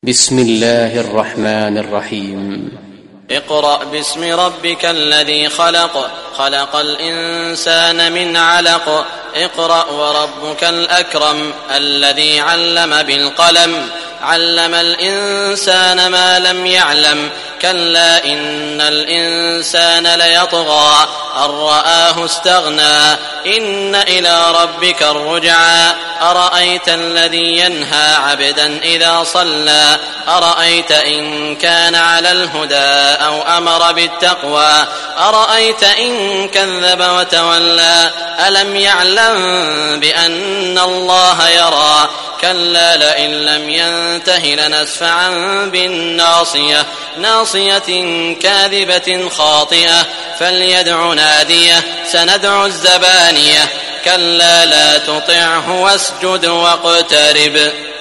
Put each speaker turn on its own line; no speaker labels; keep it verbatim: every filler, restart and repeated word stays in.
بسم الله الرحمن الرحيم.
اقرأ باسم ربك الذي خلق خلق الإنسان من علق اقرأ وربك الأكرم الذي علم بالقلم علم الإنسان ما لم يعلم كلا إن الإنسان ليطغى أن رآه استغنى إن إلى ربك الرجعى أرأيت الذي ينهى عبدا إذا صلى أرأيت إن كان على الهدى أو أمر بالتقوى أرأيت إن كذب وتولى ألم يعلم بأن الله يرى كلا لئن لم ينته لنسفعا بالناصية ناصية كاذبة خاطئة فليدع ناديه سندع الزبانية كلا لا تطعه واسجد واقترب.